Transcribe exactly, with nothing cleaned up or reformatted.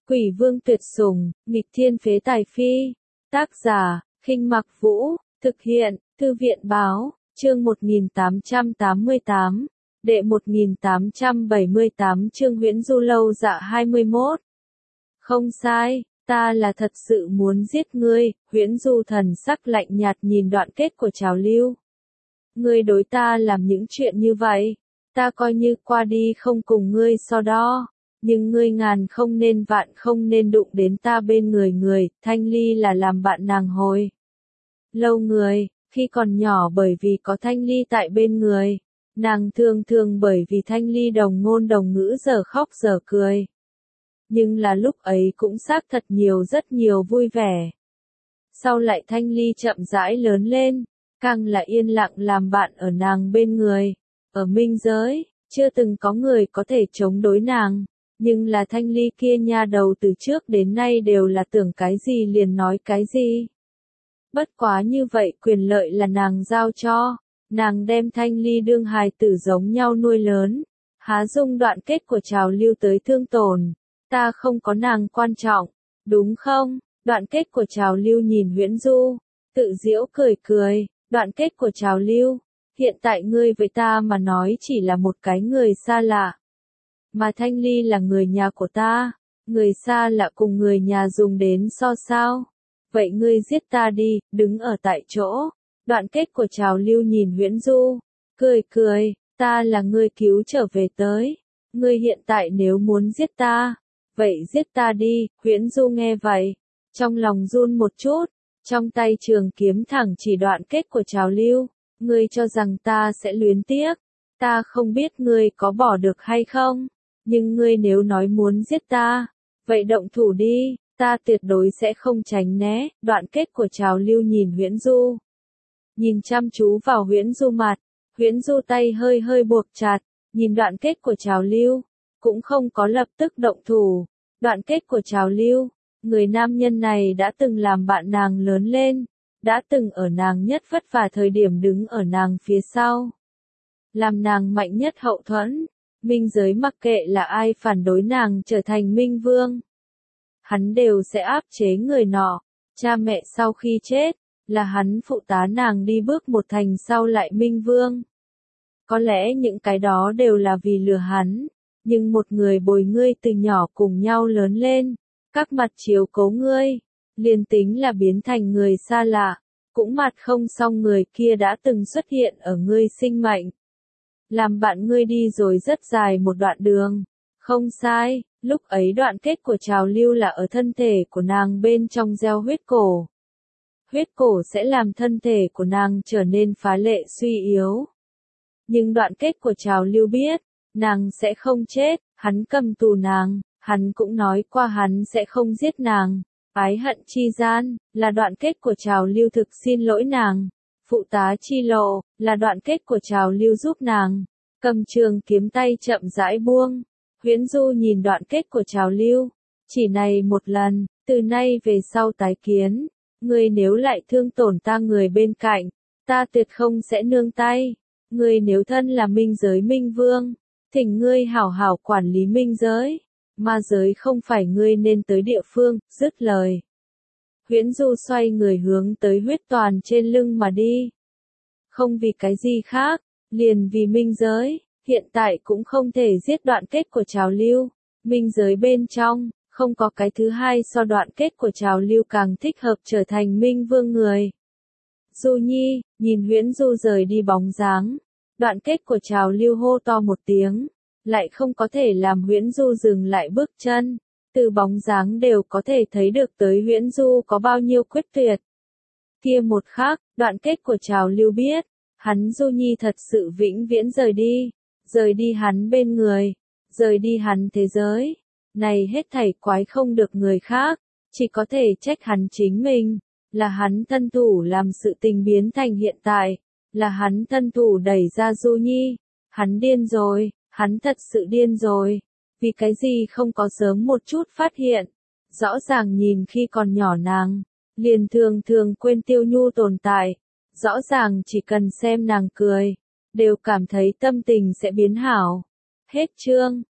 Quỷ vương tuyệt sủng, nghịch thiên phế tài phi. Tác giả, Khinh Mặc Vũ, thực hiện, Thư viện báo, chương một nghìn tám trăm tám mươi tám, đệ một nghìn tám trăm bảy mươi tám chương Huyễn Du Lâu dạ hai mươi mốt. Không sai, ta là thật sự muốn giết ngươi, Huyễn Du thần sắc lạnh nhạt nhìn đoạn kết của Trào Lưu. Ngươi đối ta làm những chuyện như vậy, ta coi như qua đi không cùng ngươi so đo. Nhưng ngươi ngàn không nên vạn không nên đụng đến ta bên người người, Thanh Ly là làm bạn nàng hồi lâu người, khi còn nhỏ bởi vì có Thanh Ly tại bên người, nàng thường thường bởi vì Thanh Ly đồng ngôn đồng ngữ giờ khóc giờ cười. Nhưng là lúc ấy cũng xác thật nhiều rất nhiều vui vẻ. Sau lại Thanh Ly chậm rãi lớn lên, càng là yên lặng làm bạn ở nàng bên người, ở minh giới, chưa từng có người có thể chống đối nàng. Nhưng là Thanh Ly kia nha đầu từ trước đến nay đều là tưởng cái gì liền nói cái gì. Bất quá như vậy quyền lợi là nàng giao cho, nàng đem Thanh Ly đương hài tử giống nhau nuôi lớn, há dung đoạn kết của Trào Lưu tới thương tổn, ta không có nàng quan trọng, đúng không? Đoạn kết của Trào Lưu nhìn Huyễn Du, tự giễu cười cười, đoạn kết của Trào Lưu, hiện tại ngươi với ta mà nói chỉ là một cái người xa lạ. Mà Thanh Ly là người nhà của ta, người xa lạ cùng người nhà dùng đến so sao. Vậy ngươi giết ta đi, đứng ở tại chỗ. Đoạn kết của Trào Lưu nhìn Huyễn Du, cười cười, ta là ngươi cứu trở về tới. Ngươi hiện tại nếu muốn giết ta, vậy giết ta đi. Huyễn Du nghe vậy, trong lòng run một chút, trong tay trường kiếm thẳng chỉ đoạn kết của Trào Lưu. Ngươi cho rằng ta sẽ luyến tiếc, ta không biết ngươi có bỏ được hay không. Nhưng ngươi nếu nói muốn giết ta, vậy động thủ đi, ta tuyệt đối sẽ không tránh né. Đoạn kết của Trào Lưu nhìn Huyễn Du, nhìn chăm chú vào Huyễn Du mặt, Huyễn Du tay hơi hơi buộc chặt, nhìn đoạn kết của Trào Lưu, cũng không có lập tức động thủ. Đoạn kết của Trào Lưu, người nam nhân này đã từng làm bạn nàng lớn lên, đã từng ở nàng nhất vất vả thời điểm đứng ở nàng phía sau, làm nàng mạnh nhất hậu thuẫn. Minh giới mặc kệ là ai phản đối nàng trở thành Minh Vương, hắn đều sẽ áp chế người nọ. Cha mẹ sau khi chết, là hắn phụ tá nàng đi bước một thành sau lại Minh Vương. Có lẽ những cái đó đều là vì lừa hắn, nhưng một người bồi ngươi từ nhỏ cùng nhau lớn lên, các mặt chiếu cố ngươi, liền tính là biến thành người xa lạ, cũng mặt không xong người kia đã từng xuất hiện ở ngươi sinh mệnh. Làm bạn ngươi đi rồi rất dài một đoạn đường. Không sai, lúc ấy đoạn kết của Trào Lưu là ở thân thể của nàng bên trong gieo huyết cổ. Huyết cổ sẽ làm thân thể của nàng trở nên phá lệ suy yếu. Nhưng đoạn kết của Trào Lưu biết, nàng sẽ không chết, hắn cầm tù nàng, hắn cũng nói qua hắn sẽ không giết nàng. Ái hận chi gian, là đoạn kết của Trào Lưu thực xin lỗi nàng. Phụ tá chi lộ, là đoạn kết của Trào Lưu giúp nàng. Cầm trường kiếm tay chậm rãi buông. Huyễn Du nhìn đoạn kết của Trào Lưu. Chỉ này một lần, từ nay về sau tái kiến. Ngươi nếu lại thương tổn ta người bên cạnh, ta tuyệt không sẽ nương tay. Ngươi nếu thân là minh giới Minh Vương, thỉnh ngươi hảo hảo quản lý minh giới. Ma giới không phải ngươi nên tới địa phương. Dứt lời, Huyễn Du xoay người hướng tới huyết toàn trên lưng mà đi. Không vì cái gì khác, liền vì minh giới, hiện tại cũng không thể giết đoạn kết của Trào Lưu. Minh giới bên trong, không có cái thứ hai so đoạn kết của Trào Lưu càng thích hợp trở thành Minh Vương người. Du Nhi, nhìn Huyễn Du rời đi bóng dáng, đoạn kết của Trào Lưu hô to một tiếng, lại không có thể làm Huyễn Du dừng lại bước chân. Từ bóng dáng đều có thể thấy được tới Huyễn Du có bao nhiêu quyết tuyệt. Kia một khắc, đoạn kết của Trào Lưu biết, hắn Du Nhi thật sự vĩnh viễn rời đi, rời đi hắn bên người, rời đi hắn thế giới. Này hết thảy quái không được người khác, chỉ có thể trách hắn chính mình, là hắn thân thủ làm sự tình biến thành hiện tại, là hắn thân thủ đẩy ra Du Nhi. Hắn điên rồi, hắn thật sự điên rồi. Vì cái gì không có sớm một chút phát hiện. Rõ ràng nhìn khi còn nhỏ nàng, liền thường thường quên Tiêu Nhu tồn tại. Rõ ràng chỉ cần xem nàng cười, đều cảm thấy tâm tình sẽ biến hảo. Hết chương.